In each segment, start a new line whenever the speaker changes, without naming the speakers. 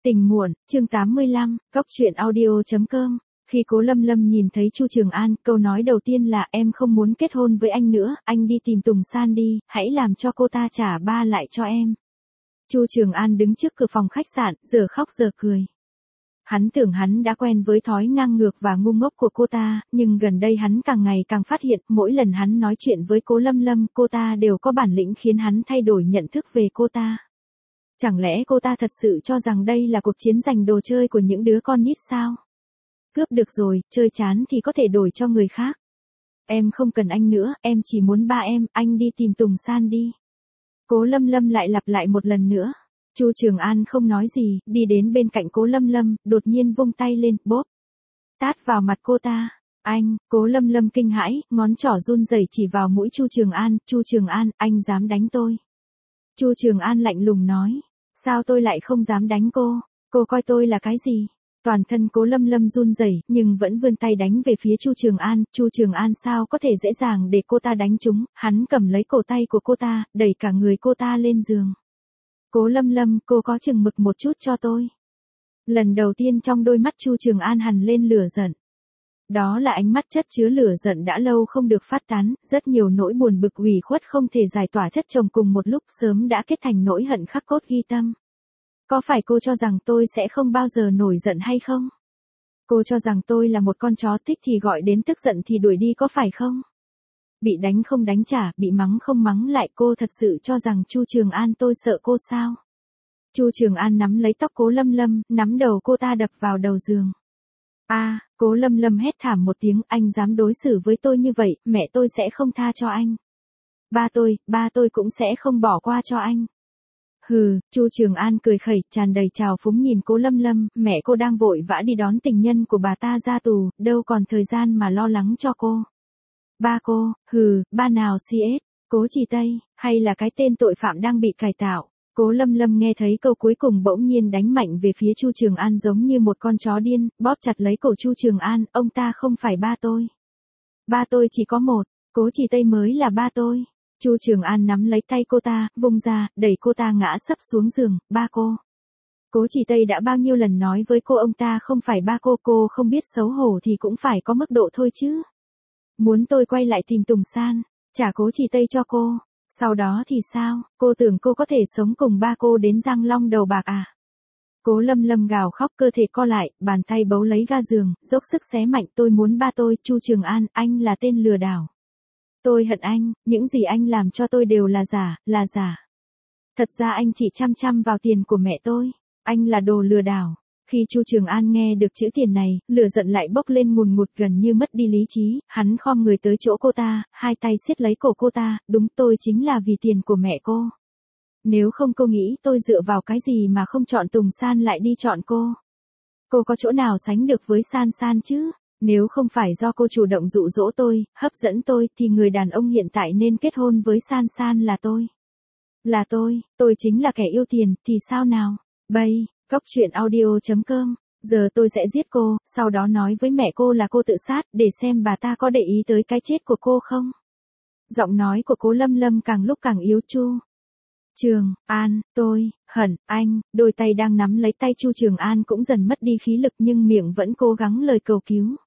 Tình muộn, chương 85, Cóc truyện audio.com. Khi Cố Lâm Lâm nhìn thấy Chu Trường An, câu nói đầu tiên là em không muốn kết hôn với anh nữa, anh đi tìm Tùng San đi, hãy làm cho cô ta trả ba lại cho em. Chu Trường An đứng trước cửa phòng khách sạn, giờ khóc giờ cười. Hắn tưởng hắn đã quen với thói ngang ngược và ngu ngốc của cô ta, nhưng gần đây hắn càng ngày càng phát hiện, mỗi lần hắn nói chuyện với Cố Lâm Lâm, cô ta đều có bản lĩnh khiến hắn thay đổi nhận thức về cô ta. Chẳng lẽ cô ta thật sự cho rằng đây là cuộc chiến giành đồ chơi của những đứa con nít sao? Cướp được rồi, chơi chán thì có thể đổi cho người khác. Em không cần anh nữa, em chỉ muốn ba em, anh đi tìm Tùng San đi. Cố Lâm Lâm lại lặp lại một lần nữa. Chu Trường An không nói gì, đi đến bên cạnh Cố Lâm Lâm, đột nhiên vung tay lên, bóp. Tát vào mặt cô ta. Anh, Cố Lâm Lâm kinh hãi, ngón trỏ run rẩy chỉ vào mũi Chu Trường An, Chu Trường An, anh dám đánh tôi. Chu Trường An lạnh lùng nói, sao tôi lại không dám đánh cô coi tôi là cái gì? Toàn thân Cố Lâm Lâm run rẩy, nhưng vẫn vươn tay đánh về phía Chu Trường An sao có thể dễ dàng để cô ta đánh trúng, hắn cầm lấy cổ tay của cô ta, đẩy cả người cô ta lên giường. Cố Lâm Lâm, cô có chừng mực một chút cho tôi. Lần đầu tiên trong đôi mắt Chu Trường An hằn lên lửa giận. Đó là ánh mắt chất chứa lửa giận đã lâu không được phát tán, rất nhiều nỗi buồn bực ủy khuất không thể giải tỏa chất chồng cùng một lúc sớm đã kết thành nỗi hận khắc cốt ghi tâm. Có phải cô cho rằng tôi sẽ không bao giờ nổi giận hay không? Cô cho rằng tôi là một con chó thích thì gọi đến, tức giận thì đuổi đi có phải không? Bị đánh không đánh trả, bị mắng không mắng lại, cô thật sự cho rằng Chu Trường An tôi sợ cô sao? Chu Trường An nắm lấy tóc Cố Lâm Lâm, nắm đầu cô ta đập vào đầu giường. Cố Lâm Lâm hét thảm một tiếng, anh dám đối xử với tôi như vậy, mẹ tôi sẽ không tha cho anh. Ba tôi cũng sẽ không bỏ qua cho anh. Hừ, Chu Trường An cười khẩy, tràn đầy trào phúng nhìn Cố Lâm Lâm, mẹ cô đang vội vã đi đón tình nhân của bà ta ra tù, đâu còn thời gian mà lo lắng cho cô. Ba cô, ba nào CS, Cố Chỉ Tây, hay là cái tên tội phạm đang bị cải tạo? Cố Lâm Lâm nghe thấy câu cuối cùng bỗng nhiên đánh mạnh về phía Chu Trường An giống như một con chó điên, bóp chặt lấy cổ Chu Trường An, ông ta không phải ba tôi. Ba tôi chỉ có một, Cố Chỉ Tây mới là ba tôi. Chu Trường An nắm lấy tay cô ta, vung ra, đẩy cô ta ngã sấp xuống giường, ba cô. Cố Chỉ Tây đã bao nhiêu lần nói với cô ông ta không phải ba cô không biết xấu hổ thì cũng phải có mức độ thôi chứ. Muốn tôi quay lại tìm Tùng San, trả Cố Chỉ Tây cho cô. Sau đó thì sao, cô tưởng cô có thể sống cùng ba cô đến răng long đầu bạc à? Cố Lâm Lâm gào khóc, cơ thể co lại, bàn tay bấu lấy ga giường, dốc sức xé mạnh, tôi muốn ba tôi, Chu Trường An, anh là tên lừa đảo. Tôi hận anh, những gì anh làm cho tôi đều là giả. Thật ra anh chỉ chăm vào tiền của mẹ tôi, anh là đồ lừa đảo. Khi Chu Trường An nghe được chữ tiền này, lửa giận lại bốc lên ngùn ngụt gần như mất đi lý trí, hắn khom người tới chỗ cô ta, hai tay siết lấy cổ cô ta, đúng tôi chính là vì tiền của mẹ cô. Nếu không cô nghĩ tôi dựa vào cái gì mà không chọn Tùng San lại đi chọn cô? Cô có chỗ nào sánh được với San chứ? Nếu không phải do cô chủ động dụ dỗ tôi, hấp dẫn tôi, thì người đàn ông hiện tại nên kết hôn với San là tôi. Là tôi chính là kẻ yêu tiền, thì sao nào? Cóc truyện audio.com, giờ tôi sẽ giết cô, sau đó nói với mẹ cô là cô tự sát, để xem bà ta có để ý tới cái chết của cô không. Giọng nói của Cố Lâm Lâm càng lúc càng yếu. Chu Trường An, tôi hận anh, đôi tay đang nắm lấy tay Chu Trường An cũng dần mất đi khí lực nhưng miệng vẫn cố gắng lời cầu cứu.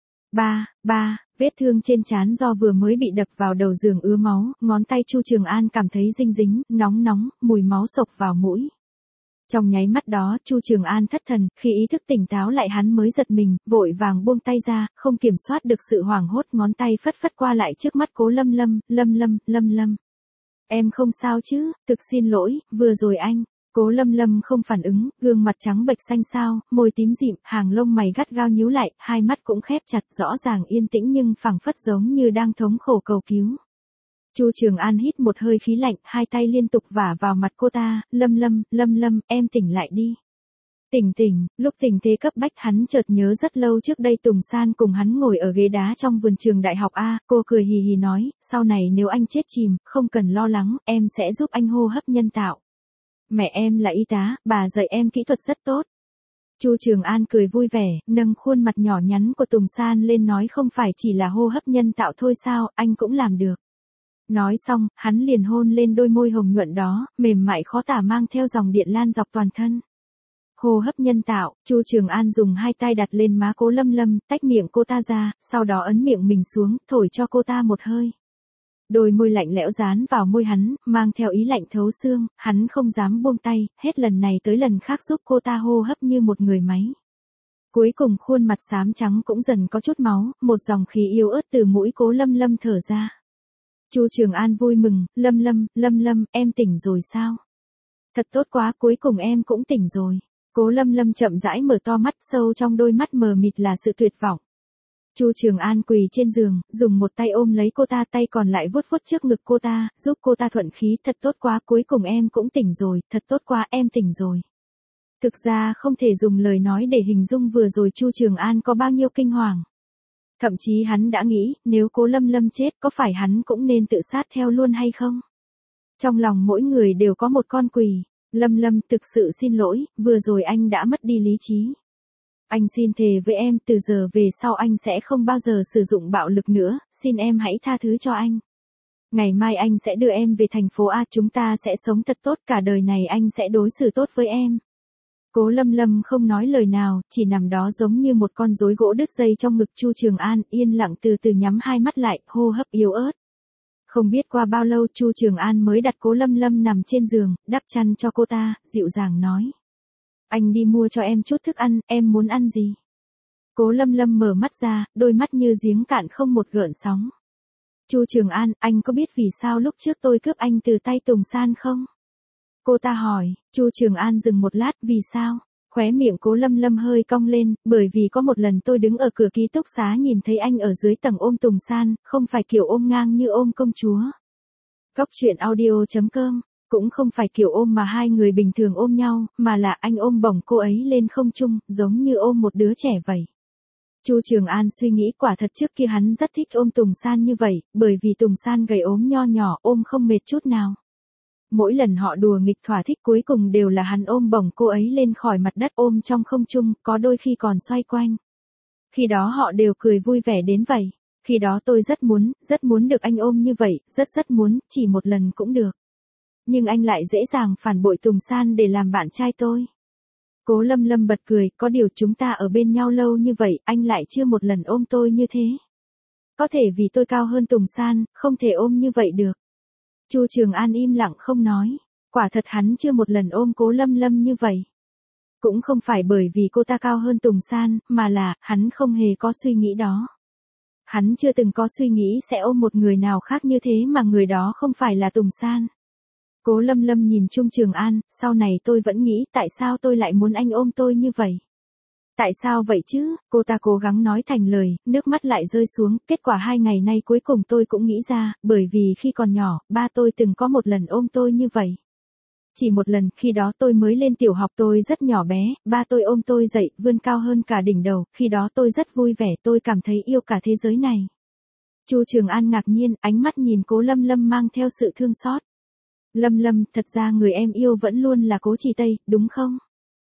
Ba, vết thương trên trán do vừa mới bị đập vào đầu giường ứa máu, ngón tay Chu Trường An cảm thấy dính, nóng, mùi máu xộc vào mũi. Trong nháy mắt đó, Chu Trường An thất thần, khi ý thức tỉnh táo lại hắn mới giật mình, vội vàng buông tay ra, không kiểm soát được sự hoảng hốt, ngón tay phất qua lại trước mắt Cố Lâm Lâm. Em không sao chứ, thực xin lỗi, vừa rồi anh. Cố Lâm Lâm không phản ứng, gương mặt trắng bệch xanh xao, môi tím dịm, hàng lông mày gắt gao nhíu lại, hai mắt cũng khép chặt, rõ ràng yên tĩnh nhưng phảng phất giống như đang thống khổ cầu cứu. Chu Trường An hít một hơi khí lạnh, hai tay liên tục vả vào mặt cô ta, Lâm, em tỉnh lại đi. Tỉnh, lúc tình thế cấp bách hắn chợt nhớ rất lâu trước đây Tùng San cùng hắn ngồi ở ghế đá trong vườn trường đại học A, cô cười hì hì nói, sau này nếu anh chết chìm, không cần lo lắng, em sẽ giúp anh hô hấp nhân tạo. Mẹ em là y tá, bà dạy em kỹ thuật rất tốt. Chu Trường An cười vui vẻ, nâng khuôn mặt nhỏ nhắn của Tùng San lên nói không phải chỉ là hô hấp nhân tạo thôi sao, anh cũng làm được. Nói xong, hắn liền hôn lên đôi môi hồng nhuận đó, mềm mại khó tả mang theo dòng điện lan dọc toàn thân. Hô hấp nhân tạo, Chu Trường An dùng hai tay đặt lên má Cố Lâm Lâm, tách miệng cô ta ra, sau đó ấn miệng mình xuống, thổi cho cô ta một hơi. Đôi môi lạnh lẽo dán vào môi hắn, mang theo ý lạnh thấu xương, hắn không dám buông tay, hết lần này tới lần khác giúp cô ta hô hấp như một người máy. Cuối cùng khuôn mặt xám trắng cũng dần có chút máu, một dòng khí yếu ớt từ mũi Cố Lâm Lâm thở ra. Chu Trường An vui mừng, Lâm Lâm, em tỉnh rồi sao? Thật tốt quá, cuối cùng em cũng tỉnh rồi. Cố Lâm Lâm chậm rãi mở to mắt, sâu trong đôi mắt mờ mịt là sự tuyệt vọng. Chu Trường An quỳ trên giường, dùng một tay ôm lấy cô ta, tay còn lại vuốt vuốt trước ngực cô ta, giúp cô ta thuận khí, thật tốt quá, cuối cùng em cũng tỉnh rồi, thật tốt quá, em tỉnh rồi. Thực ra không thể dùng lời nói để hình dung vừa rồi Chu Trường An có bao nhiêu kinh hoàng. Thậm chí hắn đã nghĩ, nếu Cố Lâm Lâm chết có phải hắn cũng nên tự sát theo luôn hay không? Trong lòng mỗi người đều có một con quỷ. Lâm Lâm, thực sự xin lỗi, vừa rồi anh đã mất đi lý trí. Anh xin thề với em, từ giờ về sau anh sẽ không bao giờ sử dụng bạo lực nữa, xin em hãy tha thứ cho anh. Ngày mai anh sẽ đưa em về thành phố A, chúng ta sẽ sống thật tốt, cả đời này anh sẽ đối xử tốt với em. Cố Lâm Lâm không nói lời nào, chỉ nằm đó giống như một con rối gỗ đứt dây trong ngực Chu Trường An, yên lặng từ từ nhắm hai mắt lại, hô hấp yếu ớt. Không biết qua bao lâu Chu Trường An mới đặt Cố Lâm Lâm nằm trên giường, đắp chăn cho cô ta, dịu dàng nói. Anh đi mua cho em chút thức ăn, em muốn ăn gì? Cố Lâm Lâm mở mắt ra, đôi mắt như giếng cạn không một gợn sóng. Chu Trường An, anh có biết vì sao lúc trước tôi cướp anh từ tay Tùng San không? Cô ta hỏi. Chu Trường An dừng một lát, vì sao? Khóe miệng Cố Lâm Lâm hơi cong lên, bởi vì có một lần tôi đứng ở cửa ký túc xá nhìn thấy anh ở dưới tầng ôm Tùng San, không phải kiểu ôm ngang như ôm công chúa. Góc truyện audio.com, cũng không phải kiểu ôm mà hai người bình thường ôm nhau, mà là anh ôm bổng cô ấy lên không trung, giống như ôm một đứa trẻ vậy. Chu Trường An suy nghĩ quả thật trước kia hắn rất thích ôm Tùng San như vậy, bởi vì Tùng San gầy ốm nho nhỏ, ôm không mệt chút nào. Mỗi lần họ đùa nghịch thỏa thích cuối cùng đều là hắn ôm bổng cô ấy lên khỏi mặt đất, ôm trong không trung, có đôi khi còn xoay quanh. Khi đó họ đều cười vui vẻ đến vậy. Khi đó tôi rất muốn được anh ôm như vậy, rất muốn, chỉ một lần cũng được. Nhưng anh lại dễ dàng phản bội Tùng San để làm bạn trai tôi. Cố Lâm Lâm bật cười, có điều chúng ta ở bên nhau lâu như vậy, anh lại chưa một lần ôm tôi như thế. Có thể vì tôi cao hơn Tùng San, không thể ôm như vậy được. Chu Trường An im lặng không nói. Quả thật hắn chưa một lần ôm Cố Lâm Lâm như vậy. Cũng không phải bởi vì cô ta cao hơn Tùng San, mà là, hắn không hề có suy nghĩ đó. Hắn chưa từng có suy nghĩ sẽ ôm một người nào khác như thế mà người đó không phải là Tùng San. Cố Lâm Lâm nhìn Chu Trường An, sau này tôi vẫn nghĩ tại sao tôi lại muốn anh ôm tôi như vậy. Tại sao vậy chứ, cô ta cố gắng nói thành lời, nước mắt lại rơi xuống, kết quả 2 ngày nay cuối cùng tôi cũng nghĩ ra, bởi vì khi còn nhỏ, ba tôi từng có một lần ôm tôi như vậy. Chỉ một lần, khi đó tôi mới lên tiểu học, tôi rất nhỏ bé, ba tôi ôm tôi dậy, vươn cao hơn cả đỉnh đầu, khi đó tôi rất vui vẻ, tôi cảm thấy yêu cả thế giới này. Chu Trường An ngạc nhiên, ánh mắt nhìn Cố Lâm Lâm mang theo sự thương xót. Lâm Lâm, thật ra người em yêu vẫn luôn là Cố Trì Tây, đúng không?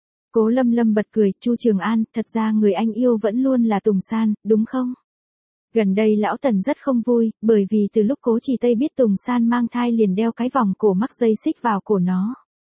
Cố Lâm Lâm bật cười, Chu Trường An, thật ra người anh yêu vẫn luôn là Tùng San, đúng không? Gần đây lão Tần rất không vui, bởi vì từ lúc Cố Trì Tây biết Tùng San mang thai liền đeo cái vòng cổ mắc dây xích vào cổ nó.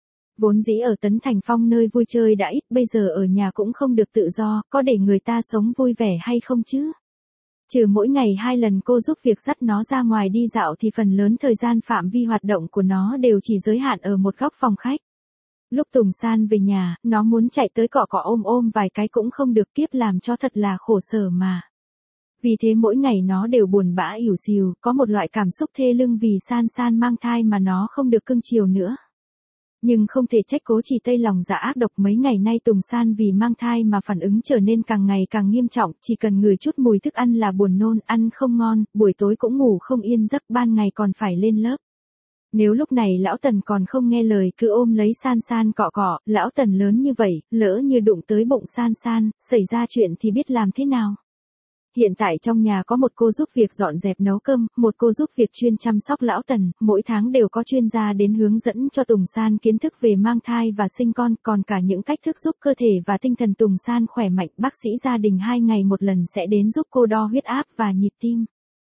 Vốn dĩ ở Tấn Thành Phong nơi vui chơi đã ít, bây giờ ở nhà cũng không được tự do, có để người ta sống vui vẻ hay không chứ? Trừ mỗi ngày 2 lần cô giúp việc dắt nó ra ngoài đi dạo thì phần lớn thời gian phạm vi hoạt động của nó đều chỉ giới hạn ở một góc phòng khách. Lúc Tùng San về nhà, nó muốn chạy tới cọ cọ ôm vài cái cũng không được, kiếp làm cho thật là khổ sở mà. Vì thế mỗi ngày nó đều buồn bã ỉu xìu, có một loại cảm xúc thê lương vì San San mang thai mà nó không được cưng chiều nữa. Nhưng không thể trách Cố Trì Tây lòng dạ ác độc, mấy ngày nay Tùng San vì mang thai mà phản ứng trở nên càng ngày càng nghiêm trọng, chỉ cần ngửi chút mùi thức ăn là buồn nôn, ăn không ngon, buổi tối cũng ngủ không yên giấc, ban ngày còn phải lên lớp. Nếu lúc này lão Tần còn không nghe lời cứ ôm lấy San San cọ cọ, lão Tần lớn như vậy, lỡ như đụng tới bụng San San, xảy ra chuyện thì biết làm thế nào. Hiện tại trong nhà có một cô giúp việc dọn dẹp nấu cơm, một cô giúp việc chuyên chăm sóc lão Tần, mỗi tháng đều có chuyên gia đến hướng dẫn cho Tùng San kiến thức về mang thai và sinh con, còn cả những cách thức giúp cơ thể và tinh thần Tùng San khỏe mạnh. Bác sĩ gia đình 2 ngày một lần sẽ đến giúp cô đo huyết áp và nhịp tim.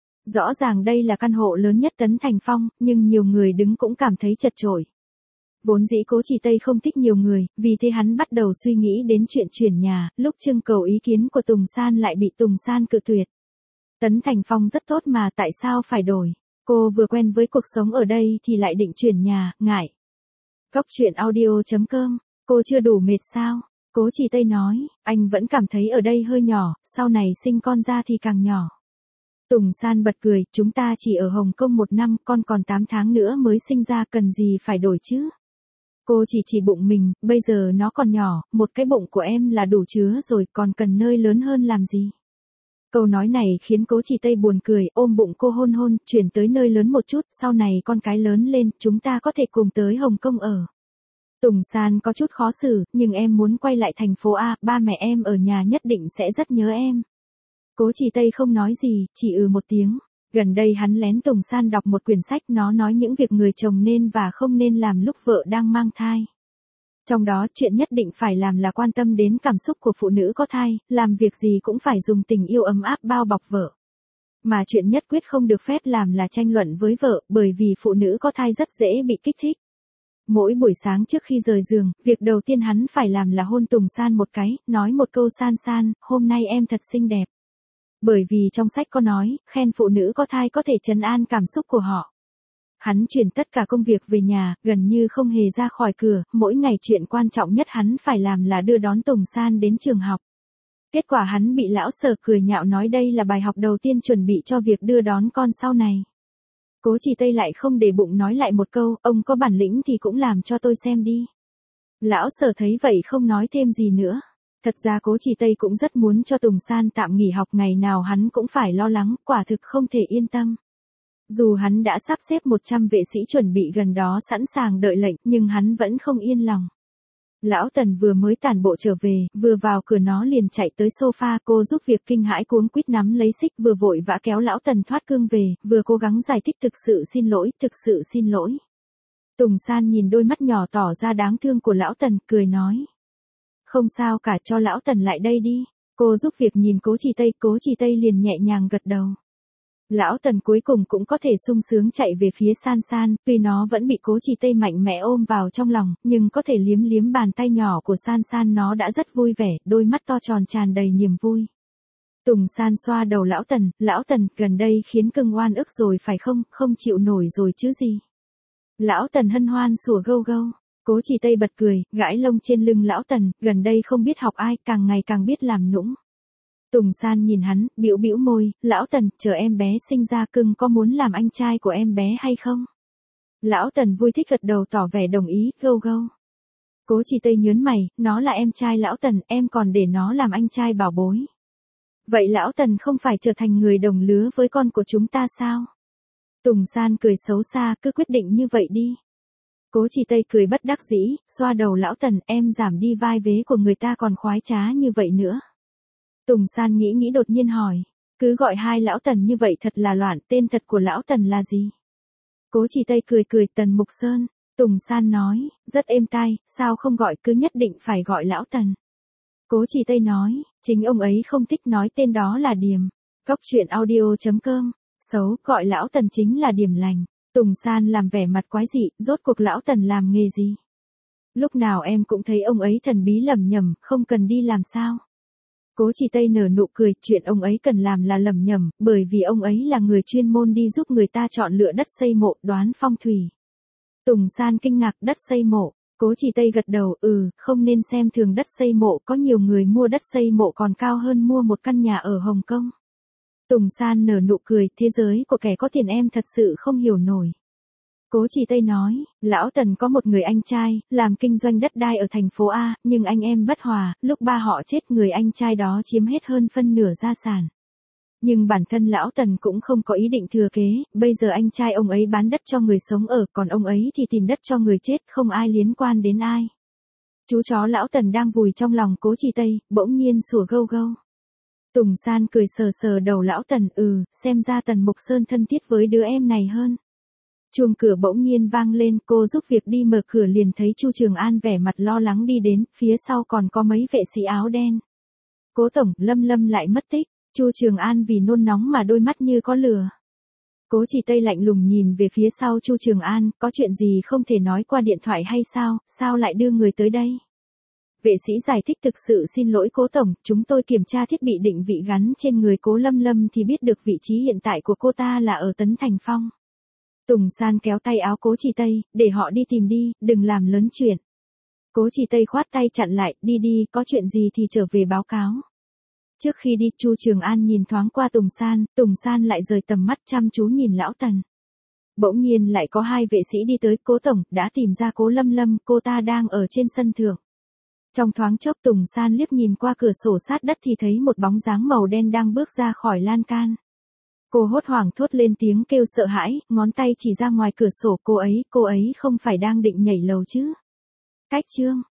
Rõ ràng đây là căn hộ lớn nhất Tấn Thành Phong, nhưng nhiều người đứng cũng cảm thấy chật chội. Vốn dĩ Cố Chỉ Tây không thích nhiều người, vì thế hắn bắt đầu suy nghĩ đến chuyện chuyển nhà, lúc trưng cầu ý kiến của Tùng San lại bị Tùng San cự tuyệt. Tấn Thành Phong rất tốt mà tại sao phải đổi? Cô vừa quen với cuộc sống ở đây thì lại định chuyển nhà, ngại. Cóc truyện audio.com, cô chưa đủ mệt sao? Cố Chỉ Tây nói, anh vẫn cảm thấy ở đây hơi nhỏ, sau này sinh con ra thì càng nhỏ. Tùng San bật cười, chúng ta chỉ ở Hồng Kông 1 năm, con còn 8 tháng nữa mới sinh ra, cần gì phải đổi chứ? Cô chỉ bụng mình, bây giờ nó còn nhỏ, một cái bụng của em là đủ chứa rồi, còn cần nơi lớn hơn làm gì? Câu nói này khiến Cố Chỉ Tây buồn cười, ôm bụng cô hôn hôn, chuyển tới nơi lớn một chút, sau này con cái lớn lên, chúng ta có thể cùng tới Hồng Kông ở. Tùng San có chút khó xử, nhưng em muốn quay lại thành phố A, ba mẹ em ở nhà nhất định sẽ rất nhớ em. Cố Chỉ Tây không nói gì, chỉ một tiếng. Gần đây hắn lén Tùng San đọc một quyển sách, nó nói những việc người chồng nên và không nên làm lúc vợ đang mang thai. Trong đó, chuyện nhất định phải làm là quan tâm đến cảm xúc của phụ nữ có thai, làm việc gì cũng phải dùng tình yêu ấm áp bao bọc vợ. Mà chuyện nhất quyết không được phép làm là tranh luận với vợ, bởi vì phụ nữ có thai rất dễ bị kích thích. Mỗi buổi sáng trước khi rời giường, việc đầu tiên hắn phải làm là hôn Tùng San một cái, nói một câu San San, hôm nay em thật xinh đẹp. Bởi vì trong sách có nói, khen phụ nữ có thai có thể trấn an cảm xúc của họ. Hắn chuyển tất cả công việc về nhà, gần như không hề ra khỏi cửa, mỗi ngày chuyện quan trọng nhất hắn phải làm là đưa đón Tùng San đến trường học. Kết quả hắn bị lão Sở cười nhạo nói đây là bài học đầu tiên chuẩn bị cho việc đưa đón con sau này. Cố Chỉ Tây lại không để bụng nói lại một câu, ông có bản lĩnh thì cũng làm cho tôi xem đi. Lão Sở thấy vậy không nói thêm gì nữa. Thật ra Cố Chỉ Tây cũng rất muốn cho Tùng San tạm nghỉ học, ngày nào hắn cũng phải lo lắng, quả thực không thể yên tâm. Dù hắn đã sắp xếp 100 vệ sĩ chuẩn bị gần đó sẵn sàng đợi lệnh, nhưng hắn vẫn không yên lòng. Lão Tần vừa mới tản bộ trở về, vừa vào cửa nó liền chạy tới sofa, cô giúp việc kinh hãi cuống quýt nắm lấy xích, vừa vội vã kéo Lão Tần thoát cương về, vừa cố gắng giải thích thực sự xin lỗi. Tùng San nhìn đôi mắt nhỏ tỏ ra đáng thương của Lão Tần, cười nói. Không sao cả, cho Lão Tần lại đây đi. Cô giúp việc nhìn Cố Chỉ Tây liền nhẹ nhàng gật đầu. Lão Tần cuối cùng cũng có thể sung sướng chạy về phía San San, tuy nó vẫn bị Cố Chỉ Tây mạnh mẽ ôm vào trong lòng, nhưng có thể liếm liếm bàn tay nhỏ của San San nó đã rất vui vẻ, đôi mắt to tròn tràn đầy niềm vui. Tùng San xoa đầu Lão Tần, gần đây khiến cưng oan ức rồi phải không, không chịu nổi rồi chứ gì. Lão Tần hân hoan sủa gâu gâu. Cố Chỉ Tây bật cười, gãi lông trên lưng Lão Tần, gần đây không biết học ai, càng ngày càng biết làm nũng. Tùng San nhìn hắn, bĩu môi, Lão Tần, chờ em bé sinh ra cưng có muốn làm anh trai của em bé hay không? Lão Tần vui thích gật đầu tỏ vẻ đồng ý, gâu gâu. Cố Chỉ Tây nhớn mày, nó là em trai Lão Tần, em còn để nó làm anh trai bảo bối. Vậy Lão Tần không phải trở thành người đồng lứa với con của chúng ta sao? Tùng San cười xấu xa, cứ quyết định như vậy đi. Cố Chỉ Tây cười bất đắc dĩ, xoa đầu Lão Tần, em giảm đi vai vế của người ta còn khoái trá như vậy nữa. Tùng San nghĩ đột nhiên hỏi, cứ gọi hai Lão Tần như vậy thật là loạn, tên thật của Lão Tần là gì? Cố Chỉ Tây cười, Tần Mục Sơn. Tùng San nói, rất êm tai, sao không gọi, cứ nhất định phải gọi Lão Tần. Cố Chỉ Tây nói, chính ông ấy không thích nói tên đó là Điềm. Cóc truyện audio.com, xấu, gọi Lão Tần chính là Điềm lành. Tùng San làm vẻ mặt quái dị, rốt cuộc Lão Tần làm nghề gì? Lúc nào em cũng thấy ông ấy thần bí lẩm nhẩm, không cần đi làm sao? Cố Chỉ Tây nở nụ cười, chuyện ông ấy cần làm là lẩm nhẩm, bởi vì ông ấy là người chuyên môn đi giúp người ta chọn lựa đất xây mộ, đoán phong thủy. Tùng San kinh ngạc, đất xây mộ. Cố Chỉ Tây gật đầu, không nên xem thường đất xây mộ, có nhiều người mua đất xây mộ còn cao hơn mua một căn nhà ở Hồng Kông. Tùng San nở nụ cười, thế giới của kẻ có tiền em thật sự không hiểu nổi. Cố Chỉ Tây nói, Lão Tần có một người anh trai, làm kinh doanh đất đai ở thành phố A, nhưng anh em bất hòa, lúc ba họ chết người anh trai đó chiếm hết hơn phân nửa gia sản. Nhưng bản thân Lão Tần cũng không có ý định thừa kế, bây giờ anh trai ông ấy bán đất cho người sống ở, còn ông ấy thì tìm đất cho người chết, không ai liên quan đến ai. Chú chó Lão Tần đang vùi trong lòng Cố Chỉ Tây, bỗng nhiên sủa gâu gâu. Tùng San cười sờ đầu Lão Tần, xem ra Tần Mục Sơn thân thiết với đứa em này hơn. Chuông cửa bỗng nhiên vang lên, cô giúp việc đi mở cửa liền thấy Chu Trường An vẻ mặt lo lắng đi đến, phía sau còn có mấy vệ sĩ áo đen. Cố tổng, Lâm lại mất tích. Chu Trường An vì nôn nóng mà đôi mắt như có lửa. Cố Chỉ Tây lạnh lùng nhìn về phía sau Chu Trường An, có chuyện gì không thể nói qua điện thoại hay sao, sao lại đưa người tới đây? Vệ sĩ giải thích thực sự xin lỗi Cố Tổng, chúng tôi kiểm tra thiết bị định vị gắn trên người Cố Lâm Lâm thì biết được vị trí hiện tại của cô ta là ở Tấn Thành Phong. Tùng San kéo tay áo Cố Chỉ Tây, để họ đi tìm đi, đừng làm lớn chuyện. Cố Chỉ Tây khoát tay chặn lại, đi đi, có chuyện gì thì trở về báo cáo. Trước khi đi, Chu Trường An nhìn thoáng qua Tùng San lại rời tầm mắt chăm chú nhìn lão Tần. Bỗng nhiên lại có hai vệ sĩ đi tới, Cố Tổng, đã tìm ra Cố Lâm Lâm, cô ta đang ở trên sân thượng. Trong thoáng chốc Tùng San liếc nhìn qua cửa sổ sát đất thì thấy một bóng dáng màu đen đang bước ra khỏi lan can. Cô hốt hoảng thốt lên tiếng kêu sợ hãi, ngón tay chỉ ra ngoài cửa sổ, cô ấy không phải đang định nhảy lầu chứ? Cách chương